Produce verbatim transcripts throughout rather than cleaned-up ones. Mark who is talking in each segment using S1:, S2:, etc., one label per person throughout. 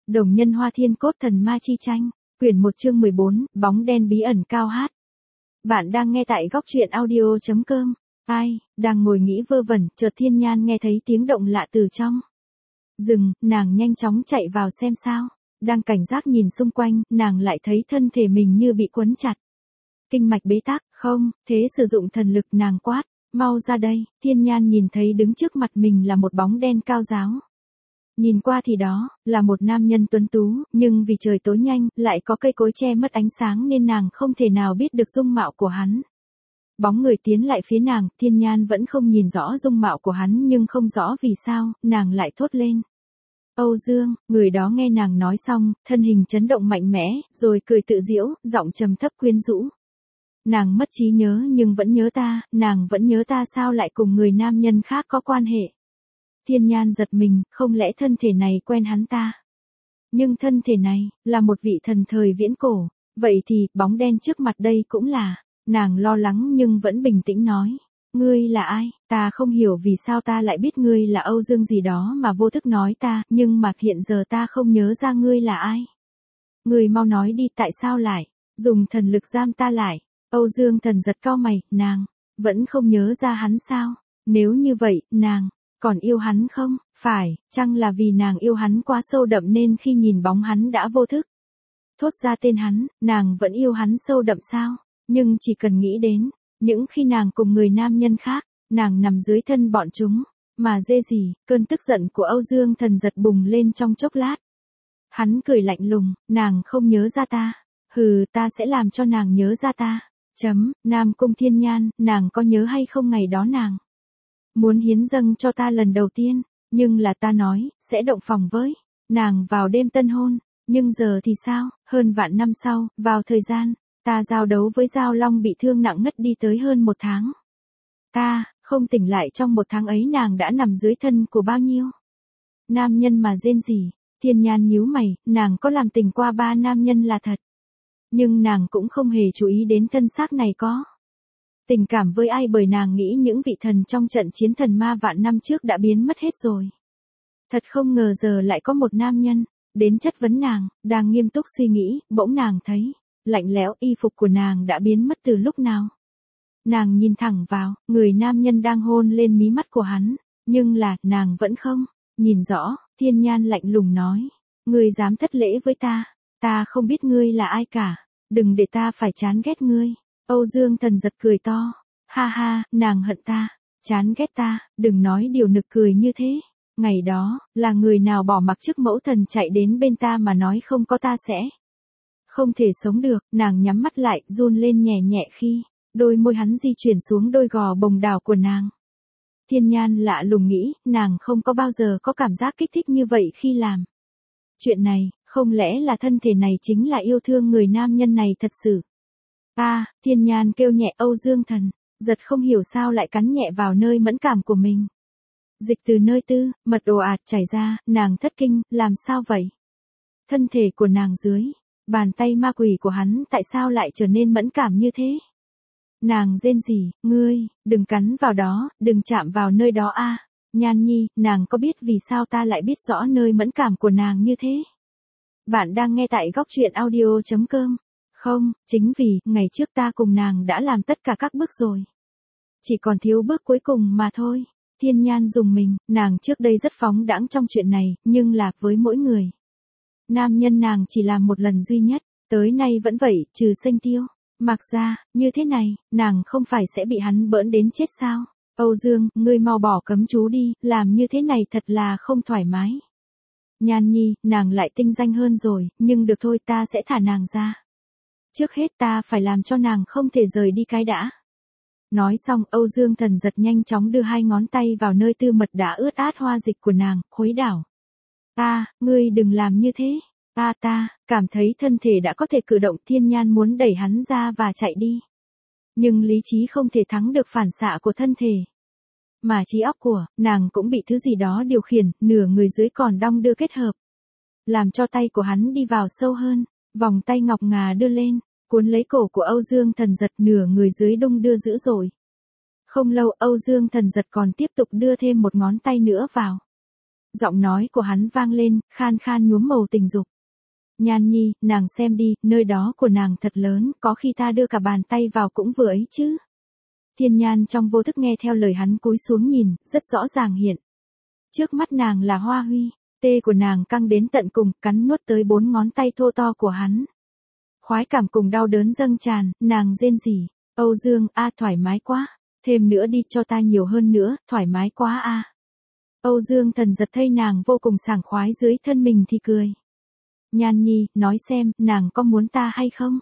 S1: Đồng nhân hoa thiên cốt thần ma chi tranh, quyển một chương mười bốn, bóng đen bí ẩn cao hát. Bạn đang nghe tại góc truyện audio chấm com. Ai, đang ngồi nghĩ vơ vẩn, chợt Thiên Nhan nghe thấy tiếng động lạ từ trong rừng, nàng nhanh chóng chạy vào xem sao. Đang cảnh giác nhìn xung quanh, nàng lại thấy thân thể mình như bị quấn chặt. Kinh mạch bế tắc, không, thế sử dụng thần lực nàng quát, mau ra đây. Thiên Nhan nhìn thấy đứng trước mặt mình là một bóng đen cao ráo. Nhìn qua thì đó, là một nam nhân tuấn tú, nhưng vì trời tối nhanh, lại có cây cối che mất ánh sáng nên nàng không thể nào biết được dung mạo của hắn. Bóng người tiến lại phía nàng, Thiên Nhan vẫn không nhìn rõ dung mạo của hắn nhưng không rõ vì sao, nàng lại thốt lên. Âu Dương, người đó nghe nàng nói xong, thân hình chấn động mạnh mẽ, rồi cười tự giễu, giọng trầm thấp quyến rũ. Nàng mất trí nhớ nhưng vẫn nhớ ta, nàng vẫn nhớ ta sao lại cùng người nam nhân khác có quan hệ. Thiên Nhan giật mình, không lẽ thân thể này quen hắn ta? Nhưng thân thể này, là một vị thần thời viễn cổ, vậy thì, bóng đen trước mặt đây cũng là, nàng lo lắng nhưng vẫn bình tĩnh nói. Ngươi là ai? Ta không hiểu vì sao ta lại biết ngươi là Âu Dương gì đó mà vô thức nói ta, nhưng mà hiện giờ ta không nhớ ra ngươi là ai. Ngươi mau nói đi tại sao lại, dùng thần lực giam ta lại. Âu Dương thần giật cau mày, nàng, vẫn không nhớ ra hắn sao? Nếu như vậy, nàng còn yêu hắn không? Phải, chăng là vì nàng yêu hắn quá sâu đậm nên khi nhìn bóng hắn đã vô thức thốt ra tên hắn, nàng vẫn yêu hắn sâu đậm sao? Nhưng chỉ cần nghĩ đến những khi nàng cùng người nam nhân khác, nàng nằm dưới thân bọn chúng, mà dê gì, cơn tức giận của Âu Dương thần giật bùng lên trong chốc lát. Hắn cười lạnh lùng, nàng không nhớ ra ta, hừ, ta sẽ làm cho nàng nhớ ra ta. Chấm, Nam Cung Thiên Nhan, nàng có nhớ hay không ngày đó nàng muốn hiến dâng cho ta lần đầu tiên, nhưng là ta nói, sẽ động phòng với nàng vào đêm tân hôn, nhưng giờ thì sao, hơn vạn năm sau, vào thời gian, ta giao đấu với Giao Long bị thương nặng ngất đi tới hơn một tháng. Ta, không tỉnh lại trong một tháng ấy nàng đã nằm dưới thân của bao nhiêu nam nhân mà rên rỉ. Thiên Nhan nhíu mày, nàng có làm tình qua ba nam nhân là thật. Nhưng nàng cũng không hề chú ý đến thân xác này có tình cảm với ai bởi nàng nghĩ những vị thần trong trận chiến thần ma vạn năm trước đã biến mất hết rồi. Thật không ngờ giờ lại có một nam nhân đến chất vấn nàng, đang nghiêm túc suy nghĩ, bỗng nàng thấy lạnh lẽo, y phục của nàng đã biến mất từ lúc nào. Nàng nhìn thẳng vào, người nam nhân đang hôn lên mí mắt của hắn, nhưng là, nàng vẫn không nhìn rõ. Thiên Nhan lạnh lùng nói, ngươi dám thất lễ với ta, ta không biết ngươi là ai cả, đừng để ta phải chán ghét ngươi. Âu Dương thần giật cười to, ha ha, nàng hận ta, chán ghét ta, đừng nói điều nực cười như thế. Ngày đó, là người nào bỏ mặc chức mẫu thần chạy đến bên ta mà nói không có ta sẽ không thể sống được. Nàng nhắm mắt lại, run lên nhẹ nhẹ khi đôi môi hắn di chuyển xuống đôi gò bồng đào của nàng. Thiên Nhan lạ lùng nghĩ, nàng không có bao giờ có cảm giác kích thích như vậy khi làm chuyện này, không lẽ là thân thể này chính là yêu thương người nam nhân này thật sự. A, à, Thiên Nhan kêu nhẹ. Âu Dương thần giật không hiểu sao lại cắn nhẹ vào nơi mẫn cảm của mình. Dịch từ nơi tư, mật ồ ạt chảy ra, nàng thất kinh, làm sao vậy? Thân thể của nàng dưới bàn tay ma quỷ của hắn tại sao lại trở nên mẫn cảm như thế? Nàng rên rỉ, ngươi, đừng cắn vào đó, đừng chạm vào nơi đó a. À, Nhan Nhi, nàng có biết vì sao ta lại biết rõ nơi mẫn cảm của nàng như thế? Bạn đang nghe tại góc truyện audio chấm com. Không, chính vì, ngày trước ta cùng nàng đã làm tất cả các bước rồi. Chỉ còn thiếu bước cuối cùng mà thôi. Thiên Nhan dùng mình, nàng trước đây rất phóng đãng trong chuyện này, nhưng là với mỗi người nam nhân nàng chỉ làm một lần duy nhất, tới nay vẫn vậy, trừ Sênh Tiêu. Mặc ra, như thế này, nàng không phải sẽ bị hắn bỡn đến chết sao? Âu Dương, ngươi mau bỏ cấm chú đi, làm như thế này thật là không thoải mái. Nhan Nhi, nàng lại tinh danh hơn rồi, nhưng được thôi, ta sẽ thả nàng ra. Trước hết ta phải làm cho nàng không thể rời đi cái đã. Nói xong, Âu Dương thần giật nhanh chóng đưa hai ngón tay vào nơi tư mật đã ướt át hoa dịch của nàng, khuấy đảo. Ta, ngươi đừng làm như thế. Ta ta, cảm thấy thân thể đã có thể cử động. Thiên Nhan muốn đẩy hắn ra và chạy đi. Nhưng lý trí không thể thắng được phản xạ của thân thể. Mà trí óc của nàng cũng bị thứ gì đó điều khiển, nửa người dưới còn đong đưa kết hợp. Làm cho tay của hắn đi vào sâu hơn, vòng tay ngọc ngà đưa lên, cuốn lấy cổ của Âu Dương thần giật, nửa người dưới đung đưa dữ dội. Không lâu Âu Dương thần giật còn tiếp tục đưa thêm một ngón tay nữa vào. Giọng nói của hắn vang lên, khan khan nhuốm màu tình dục. Nhan Nhi, nàng xem đi, nơi đó của nàng thật lớn, có khi ta đưa cả bàn tay vào cũng vừa ấy chứ. Thiên Nhan trong vô thức nghe theo lời hắn cúi xuống nhìn, rất rõ ràng hiện. Trước mắt nàng là Hoa Huy, tê của nàng căng đến tận cùng, cắn nuốt tới bốn ngón tay thô to của hắn. Khoái cảm cùng đau đớn dâng tràn, nàng rên rỉ. Âu Dương, a thoải mái quá, thêm nữa đi cho ta nhiều hơn nữa, thoải mái quá a. Âu Dương Thần Giật thấy nàng vô cùng sảng khoái dưới thân mình thì cười. Nhan Nhi, nói xem, nàng có muốn ta hay không?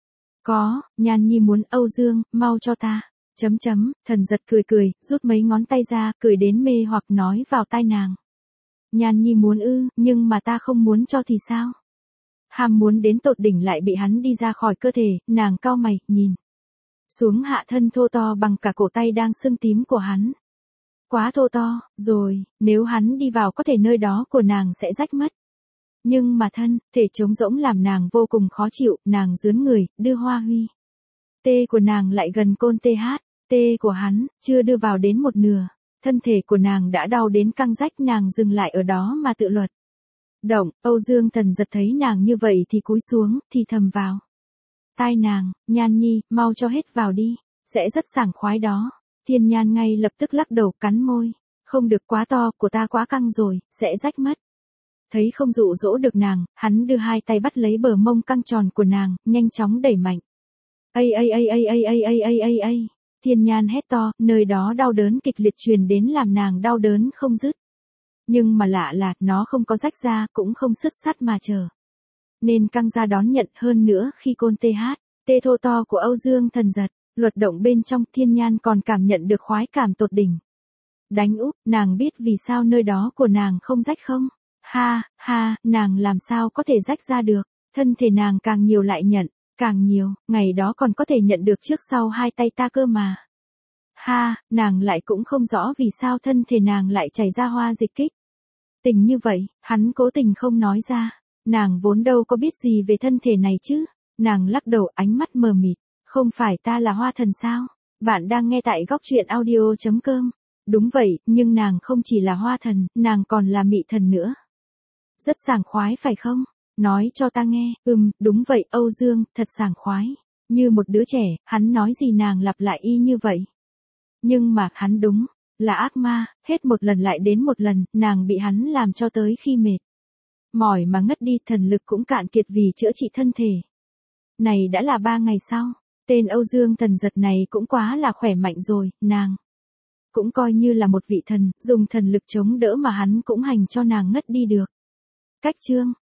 S1: Có, Nhan Nhi muốn. Âu Dương, mau cho ta. Chấm chấm, Thần Giật cười cười, rút mấy ngón tay ra, cười đến mê hoặc nói vào tai nàng. Nhan Nhi muốn ư, nhưng mà ta không muốn cho thì sao? Ham muốn đến tột đỉnh lại bị hắn đi ra khỏi cơ thể, nàng cau mày, nhìn. Xuống hạ thân thô to bằng cả cổ tay đang sưng tím của hắn. Quá thô to, rồi, nếu hắn đi vào có thể nơi đó của nàng sẽ rách mất. Nhưng mà thân, thể trống rỗng làm nàng vô cùng khó chịu, nàng rướn người, đưa Hoa Huy. Tê của nàng lại gần côn tê hát, tê của hắn, chưa đưa vào đến một nửa. Thân thể của nàng đã đau đến căng rách, nàng dừng lại ở đó mà tự luật. Động, Âu Dương Thần Giật thấy nàng như vậy thì cúi xuống, thì thầm vào. Tai nàng, Nhan Nhi, mau cho hết vào đi, sẽ rất sảng khoái đó. Thiên Nhan ngay lập tức lắc đầu, cắn môi. Không được, quá to, của ta quá căng rồi, sẽ rách mất. Thấy không dụ dỗ được nàng, hắn đưa hai tay bắt lấy bờ mông căng tròn của nàng, nhanh chóng đẩy mạnh. Ây ây ây ây ây ây ây ây ây ây. Thiên Nhan hét to, nơi đó đau đớn kịch liệt truyền đến làm nàng đau đớn không dứt. Nhưng mà lạ là, nó không có rách ra, cũng không sứt sắt mà chờ. Nên căng ra đón nhận. Hơn nữa khi côn tê hát, tê thô to của Âu Dương Thần Giật, luật động bên trong, Thiên Nhan còn cảm nhận được khoái cảm tột đỉnh. Đánh úp, nàng biết vì sao nơi đó của nàng không rách không? Ha, ha, nàng làm sao có thể rách ra được, thân thể nàng càng nhiều lại nhận, càng nhiều, ngày đó còn có thể nhận được trước sau hai tay ta cơ mà. Ha, nàng lại cũng không rõ vì sao thân thể nàng lại chảy ra hoa dịch kích. Tình như vậy, hắn cố tình không nói ra, nàng vốn đâu có biết gì về thân thể này chứ. Nàng lắc đầu, ánh mắt mờ mịt, không phải ta là hoa thần sao? Bạn đang nghe tại góc truyện audio chấm com. Đúng vậy, nhưng nàng không chỉ là hoa thần, nàng còn là mị thần nữa. Rất sảng khoái phải không? Nói cho ta nghe. Ừm, đúng vậy Âu Dương, thật sảng khoái. Như một đứa trẻ, hắn nói gì nàng lặp lại y như vậy. Nhưng mà, hắn đúng, là ác ma, hết một lần lại đến một lần, nàng bị hắn làm cho tới khi mệt. Mỏi mà ngất đi, thần lực cũng cạn kiệt vì chữa trị thân thể. Này đã là ba ngày sau, tên Âu Dương Thần Giật này cũng quá là khỏe mạnh rồi, nàng. Cũng coi như là một vị thần, dùng thần lực chống đỡ mà hắn cũng hành cho nàng ngất đi được. Cách chương